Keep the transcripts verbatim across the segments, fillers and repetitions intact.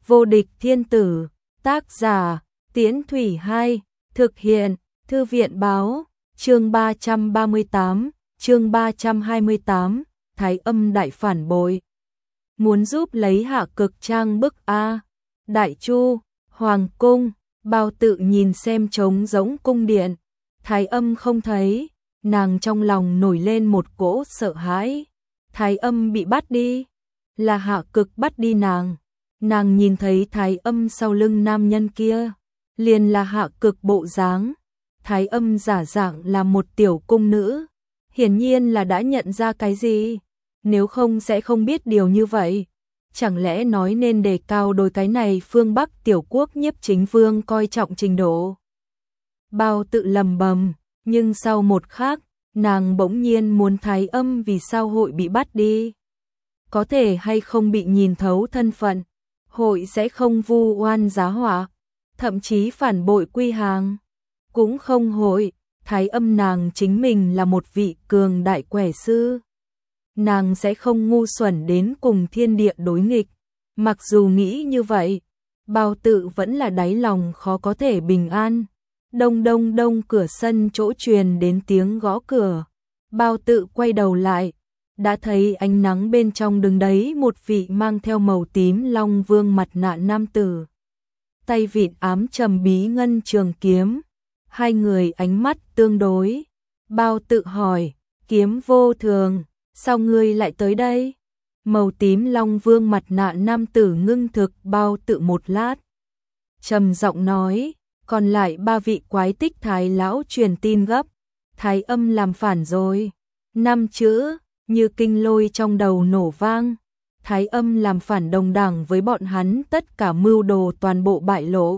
Vô địch thiên tử, tác giả, Tiễn Thủy hai, thực hiện, Thư viện báo, chương ba trăm ba mươi tám, chương ba trăm hai mươi tám, Thái Âm đại phản bội. Muốn giúp lấy Hạ Cực trang bức A. Đại Chu, Hoàng cung, Bao Tự nhìn xem trống rỗng cung điện, Thái Âm không thấy, nàng trong lòng nổi lên một cỗ sợ hãi. Thái Âm bị bắt đi, là Hạ Cực bắt đi nàng. Nàng nhìn thấy Thái Âm sau lưng nam nhân kia, liền là Hạ Cực bộ dáng. Thái Âm giả dạng là một tiểu cung nữ, hiển nhiên là đã nhận ra cái gì, nếu không sẽ không biết điều như vậy. Chẳng lẽ nói nên đề cao đôi cái này phương Bắc tiểu quốc nhiếp chính vương coi trọng trình độ. Bao Tự lầm bầm, nhưng sau một khắc, nàng bỗng nhiên muốn Thái Âm vì sao hội bị bắt đi. Có thể hay không bị nhìn thấu thân phận, hội sẽ không vu oan giá họa, thậm chí phản bội quy hàng. Cũng không hội, Thái Âm nàng chính mình là một vị cường đại quẻ sư. Nàng sẽ không ngu xuẩn đến cùng thiên địa đối nghịch. Mặc dù nghĩ như vậy, Bao Tự vẫn là đáy lòng khó có thể bình an. Đông đông đông, cửa sân chỗ truyền đến tiếng gõ cửa. Bao Tự quay đầu lại, đã thấy ánh nắng bên trong đứng đấy một vị mang theo màu tím long vương mặt nạ nam tử. Tay vịn ám trầm bí ngân trường kiếm. Hai người ánh mắt tương đối. Bao Tự hỏi, Kiếm vô thường, sao ngươi lại tới đây? Màu tím long vương mặt nạ nam tử ngưng thực Bao Tự một lát, trầm giọng nói, còn lại ba vị quái tích thái lão truyền tin gấp, Thái Âm làm phản rồi. Năm chữ như kinh lôi trong đầu nổ vang. Thái Âm làm phản đồng đẳng với bọn hắn, tất cả mưu đồ toàn bộ bại lộ.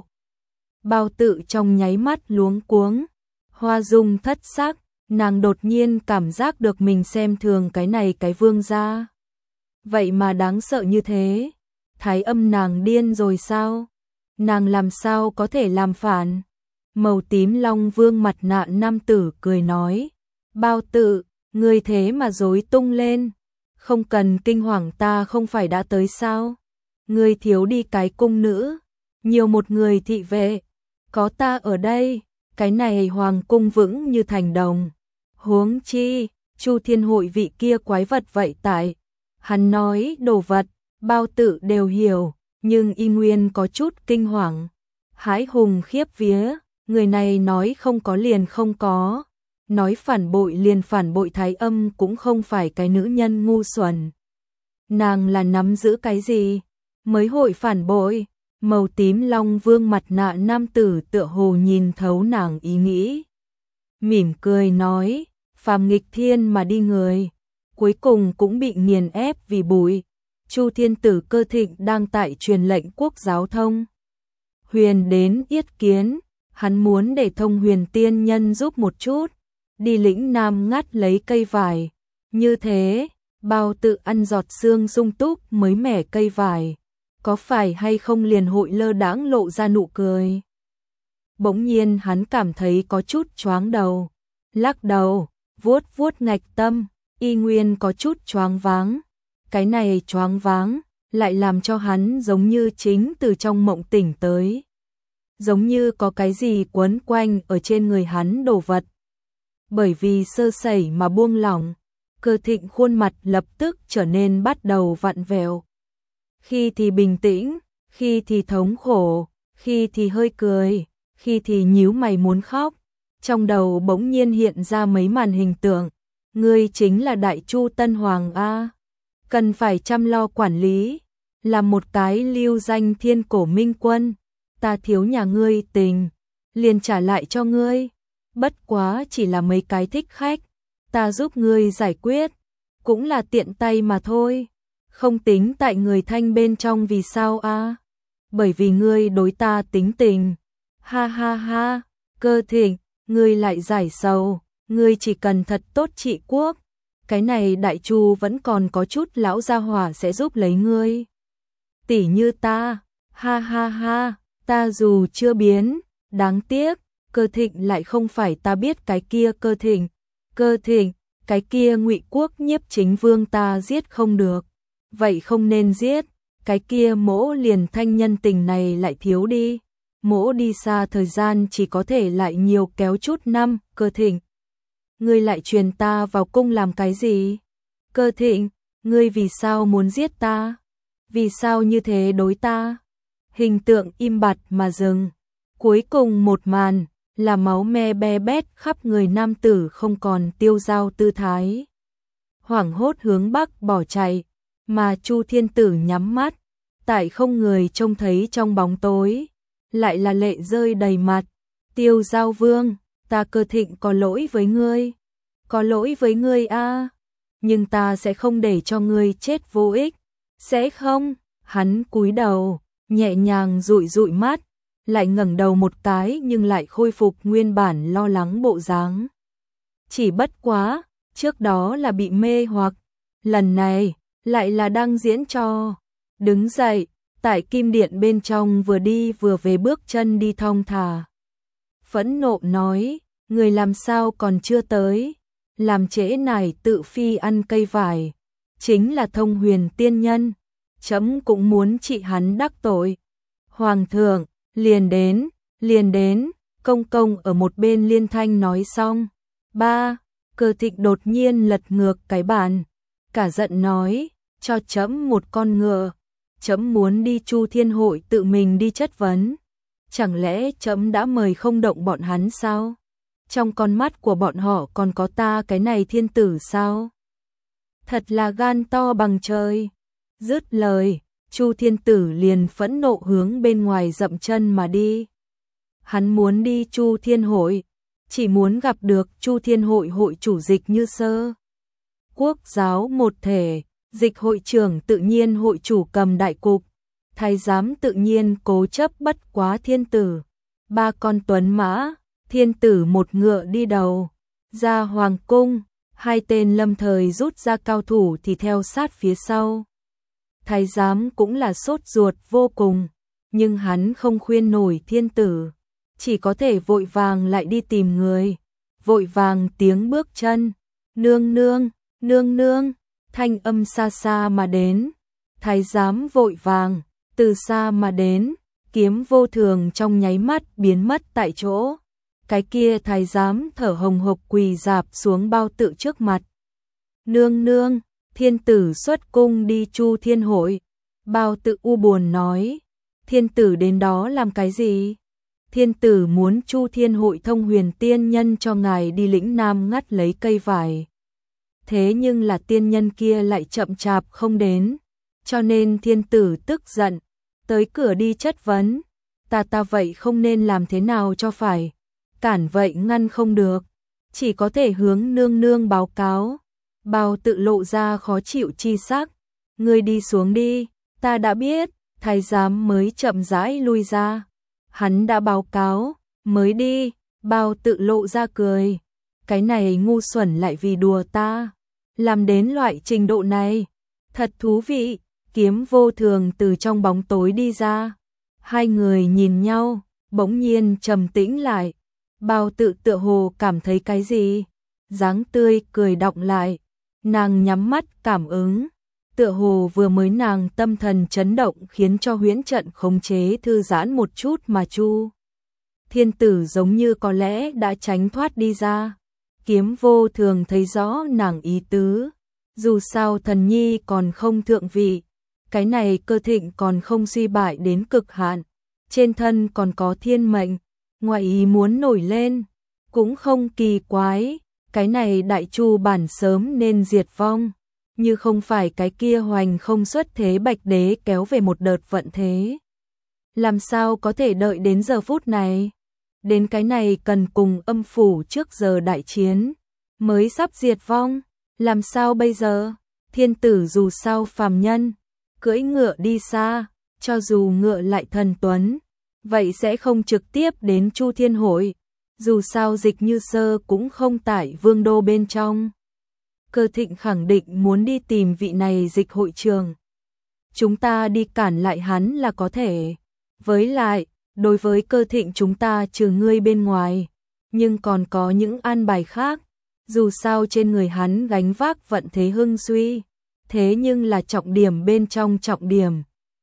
Bao Tự trong nháy mắt luống cuống, hoa dung thất sắc, nàng đột nhiên cảm giác được mình xem thường cái này cái vương gia. Vậy mà đáng sợ như thế, Thái Âm nàng điên rồi sao? Nàng làm sao có thể làm phản? Màu tím long vương mặt nạ nam tử cười nói, Bao Tự, ngươi thế mà rối tung lên, không cần kinh hoàng, ta không phải đã tới sao? Ngươi thiếu đi cái cung nữ, nhiều một người thị vệ, có ta ở đây, cái này hoàng cung vững như thành đồng. Huống chi, Chu Thiên Hội vị kia quái vật vậy tại. Hắn nói đồ vật, Bao Tự đều hiểu, nhưng y nguyên có chút kinh hoàng. Hãi hùng khiếp vía, người này nói không có liền không có. Nói phản bội liền phản bội, Thái Âm cũng không phải cái nữ nhân ngu xuẩn. Nàng là nắm giữ cái gì mới hội phản bội? Màu tím long vương mặt nạ nam tử tựa hồ nhìn thấu nàng ý nghĩ, mỉm cười nói, phàm nghịch thiên mà đi người, cuối cùng cũng bị nghiền ép vì bụi. Chu Thiên tử Cơ Thịnh đang tại truyền lệnh quốc giáo thông huyền đến yết kiến, hắn muốn để thông huyền tiên nhân giúp một chút, đi lĩnh nam ngắt lấy cây vải. Như thế, Bao Tự ăn giọt xương sung túc mới mẻ cây vải, có phải hay không liền hội lơ đãng lộ ra nụ cười. Bỗng nhiên hắn cảm thấy có chút choáng đầu, lắc đầu, vuốt vuốt ngạch tâm, y nguyên có chút choáng váng. Cái này choáng váng lại làm cho hắn giống như chính từ trong mộng tỉnh tới, giống như có cái gì quấn quanh ở trên người hắn đồ vật. Bởi vì sơ sẩy mà buông lỏng, Cơ Thịnh khuôn mặt lập tức trở nên bắt đầu vặn vẹo. Khi thì bình tĩnh, khi thì thống khổ, khi thì hơi cười, khi thì nhíu mày muốn khóc. Trong đầu bỗng nhiên hiện ra mấy màn hình tượng, ngươi chính là Đại Chu Tân Hoàng a, cần phải chăm lo quản lý, là một cái lưu danh thiên cổ minh quân, ta thiếu nhà ngươi tình, liền trả lại cho ngươi, bất quá chỉ là mấy cái thích khách, ta giúp ngươi giải quyết, cũng là tiện tay mà thôi. Không tính tại người thanh bên trong, vì sao a? Bởi vì ngươi đối ta tính tình. Ha ha ha, Cơ Thịnh, ngươi lại giải sầu, ngươi chỉ cần thật tốt trị quốc, cái này Đại Chu vẫn còn có chút lão gia hỏa sẽ giúp lấy ngươi. Tỷ như ta, ha ha ha, ta dù chưa biến, đáng tiếc, Cơ Thịnh lại không phải ta biết cái kia Cơ Thịnh. Cơ Thịnh, cái kia Ngụy quốc nhiếp chính vương ta giết không được. Vậy không nên giết, cái kia mỗ liền thanh nhân tình này lại thiếu đi. Mỗ đi xa thời gian chỉ có thể lại nhiều kéo chút năm. Cơ Thịnh, ngươi lại truyền ta vào cung làm cái gì? Cơ Thịnh, ngươi vì sao muốn giết ta? Vì sao như thế đối ta? Hình tượng im bặt mà dừng. Cuối cùng một màn là máu me be bét khắp người nam tử không còn tiêu dao tư thái. Hoảng hốt hướng bắc bỏ chạy, mà Chu Thiên Tử nhắm mắt, tại không người trông thấy trong bóng tối, lại là lệ rơi đầy mặt. Tiêu Giao Vương, ta Cơ Thịnh có lỗi với ngươi, có lỗi với ngươi a, nhưng ta sẽ không để cho ngươi chết vô ích, sẽ không. Hắn cúi đầu, nhẹ nhàng dụi dụi mắt, lại ngẩng đầu một cái nhưng lại khôi phục nguyên bản lo lắng bộ dáng. Chỉ bất quá, trước đó là bị mê hoặc, lần này lại là đang diễn trò. Đứng dậy, tại kim điện bên trong vừa đi vừa về bước chân đi thong thả. Phẫn nộ nói, người làm sao còn chưa tới, làm trễ nải tự phi ăn cây vải, chính là Thông Huyền tiên nhân, chấm cũng muốn trị hắn đắc tội. Hoàng thượng, liền đến, liền đến, công công ở một bên liên thanh nói xong. Ba, Cơ Thịnh đột nhiên lật ngược cái bàn, cả giận nói, cho chấm một con ngựa, chấm muốn đi Chu Thiên Hội tự mình đi chất vấn. Chẳng lẽ chấm đã mời không động bọn hắn sao? Trong con mắt của bọn họ còn có ta cái này thiên tử sao? Thật là gan to bằng trời. Dứt lời, Chu Thiên Tử liền phẫn nộ hướng bên ngoài dậm chân mà đi. Hắn muốn đi Chu Thiên Hội, chỉ muốn gặp được Chu Thiên Hội hội chủ Dịch Như Sơ. Quốc giáo một thể, Dịch hội trưởng tự nhiên hội chủ cầm đại cục, thái giám tự nhiên cố chấp bất quá thiên tử. Ba con tuấn mã, thiên tử một ngựa đi đầu, ra hoàng cung, hai tên lâm thời rút ra cao thủ thì theo sát phía sau. Thái giám cũng là sốt ruột vô cùng, nhưng hắn không khuyên nổi thiên tử, chỉ có thể vội vàng lại đi tìm người. Vội vàng tiếng bước chân, nương nương, nương nương, thanh âm xa xa mà đến. Thái giám vội vàng, từ xa mà đến, Kiếm Vô Thường trong nháy mắt biến mất tại chỗ. Cái kia thái giám thở hồng hộc quỳ rạp xuống Bao Tự trước mặt. Nương nương, thiên tử xuất cung đi Chu Thiên Hội. Bao Tự u buồn nói, thiên tử đến đó làm cái gì? Thiên tử muốn Chu Thiên Hội Thông Huyền tiên nhân cho ngài đi lĩnh nam ngắt lấy cây vải. Thế nhưng là tiên nhân kia lại chậm chạp không đến, cho nên thiên tử tức giận, tới cửa đi chất vấn. Ta ta vậy không nên làm thế nào cho phải, cản vậy ngăn không được, chỉ có thể hướng nương nương báo cáo. Bao Tự lộ ra khó chịu chi sắc, ngươi đi xuống đi, ta đã biết. Thái giám mới chậm rãi lui ra, hắn đã báo cáo, mới đi. Bao Tự lộ ra cười, cái này ngu xuẩn lại vì đùa ta, làm đến loại trình độ này, thật thú vị. Kiếm Vô Thường từ trong bóng tối đi ra, hai người nhìn nhau, bỗng nhiên trầm tĩnh lại. Bao Tự tựa hồ cảm thấy cái gì, dáng tươi cười đọng lại, nàng nhắm mắt cảm ứng, tựa hồ vừa mới nàng tâm thần chấn động khiến cho huyễn trận khống chế thư giãn một chút mà Chu Thiên Tử giống như có lẽ đã tránh thoát đi ra. Kiếm Vô Thường thấy rõ nàng ý tứ, dù sao thần nhi còn không thượng vị, cái này Cơ Thịnh còn không suy bại đến cực hạn, trên thân còn có thiên mệnh, ngoài ý muốn nổi lên, cũng không kỳ quái, cái này Đại Chu bản sớm nên diệt vong, như không phải cái kia hoành không xuất thế Bạch Đế kéo về một đợt vận thế. Làm sao có thể đợi đến giờ phút này? Đến cái này cần cùng âm phủ trước giờ đại chiến, mới sắp diệt vong, làm sao bây giờ? Thiên tử dù sao phàm nhân, cưỡi ngựa đi xa, cho dù ngựa lại thần tuấn, vậy sẽ không trực tiếp đến Chu Thiên Hội, dù sao Dịch Như Sơ cũng không tại vương đô bên trong. Cơ Thịnh khẳng định muốn đi tìm vị này Dịch hội trường. Chúng ta đi cản lại hắn là có thể. Với lại, đối với Cơ Thịnh chúng ta trừ ngươi bên ngoài, nhưng còn có những an bài khác, dù sao trên người hắn gánh vác vận thế hưng suy, thế nhưng là trọng điểm bên trong trọng điểm,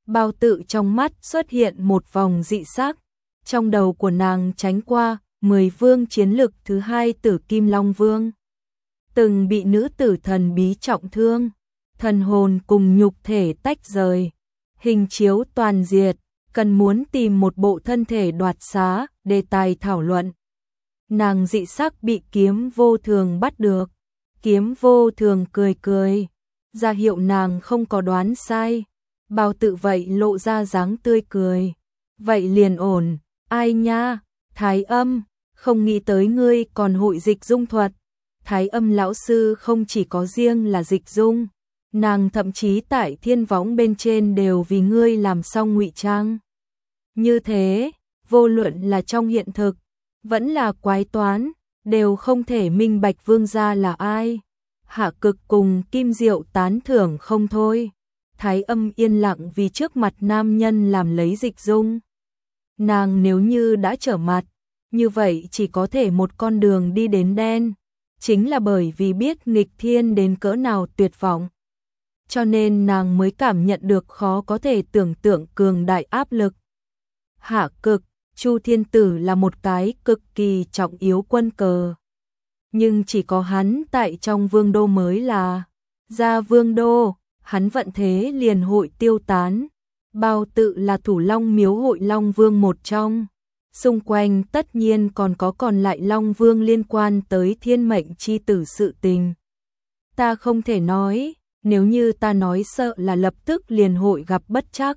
Bao Tự trong mắt xuất hiện một vòng dị sắc, trong đầu của nàng tránh qua mười vương chiến lực thứ hai Tử Kim Long Vương. Từng bị nữ tử thần bí trọng thương, thần hồn cùng nhục thể tách rời, hình chiếu toàn diệt, cần muốn tìm một bộ thân thể đoạt xá, đề tài thảo luận. Nàng dị sắc bị Kiếm Vô Thường bắt được, Kiếm Vô Thường cười cười, ra hiệu nàng không có đoán sai. Bao Tự vậy lộ ra dáng tươi cười, vậy liền ổn, ai nha, Thái Âm, không nghĩ tới ngươi còn hội dịch dung thuật. Thái Âm lão sư không chỉ có riêng là dịch dung, nàng thậm chí tại thiên võng bên trên đều vì ngươi làm xong ngụy trang. Như thế, vô luận là trong hiện thực, vẫn là quái toán, đều không thể minh bạch vương gia là ai. Hạ Cực cùng Kim Diệu tán thưởng không thôi. Thái Âm yên lặng vì trước mặt nam nhân làm lấy dịch dung. Nàng nếu như đã trở mặt, như vậy chỉ có thể một con đường đi đến đen. Chính là bởi vì biết nghịch thiên đến cỡ nào tuyệt vọng. Cho nên nàng mới cảm nhận được khó có thể tưởng tượng cường đại áp lực. Hạ Cực, Chu Thiên Tử là một cái cực kỳ trọng yếu quân cờ. Nhưng chỉ có hắn tại trong vương đô mới là ra vương đô, hắn vận thế liền hội tiêu tán. Bao Tự là thủ Long Miếu hội Long Vương một trong. Xung quanh tất nhiên còn có còn lại Long Vương liên quan tới thiên mệnh chi tử sự tình. Ta không thể nói, nếu như ta nói sợ là lập tức liền hội gặp bất trắc.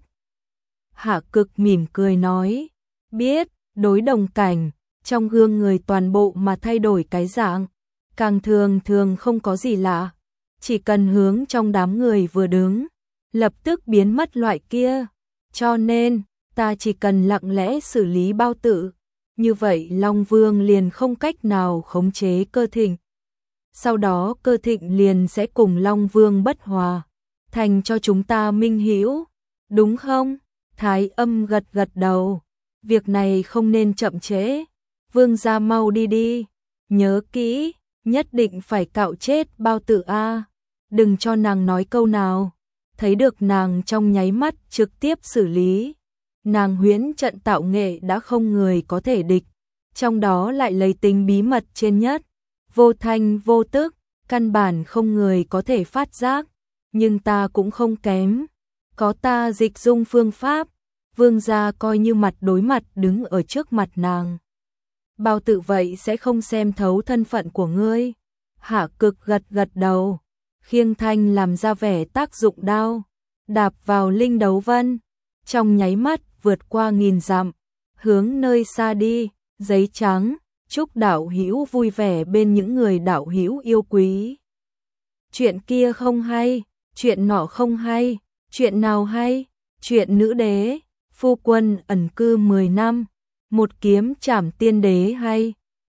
Hạ Cực mỉm cười nói, biết, đối đồng cảnh, trong gương người toàn bộ mà thay đổi cái dạng, càng thường thường không có gì lạ, chỉ cần hướng trong đám người vừa đứng, lập tức biến mất loại kia, cho nên, ta chỉ cần lặng lẽ xử lý Bao Tự, như vậy Long Vương liền không cách nào khống chế Cơ Thịnh. Sau đó Cơ Thịnh liền sẽ cùng Long Vương bất hòa, thành cho chúng ta minh hữu, đúng không? Thái Âm gật gật đầu, việc này không nên chậm trễ, vương gia mau đi đi, nhớ kỹ, nhất định phải cạo chết Bao Tự a, đừng cho nàng nói câu nào. Thấy được nàng trong nháy mắt trực tiếp xử lý, nàng huyễn trận tạo nghệ đã không người có thể địch, trong đó lại lấy tính bí mật trên nhất, vô thanh vô tức, căn bản không người có thể phát giác, nhưng ta cũng không kém, có ta dịch dung phương pháp, vương gia coi như mặt đối mặt đứng ở trước mặt nàng. Bao Tự vậy sẽ không xem thấu thân phận của ngươi. Hạ Cực gật gật đầu, khiêng thanh làm ra vẻ tác dụng đao, đạp vào linh đấu vân, trong nháy mắt vượt qua nghìn dặm, hướng nơi xa đi, giấy trắng, chúc đạo hữu vui vẻ bên những người đạo hữu yêu quý. Chuyện kia không hay, chuyện nọ không hay, chuyện nào hay, chuyện nữ đế, phu quân ẩn cư mười năm, một kiếm trảm tiên đế hay.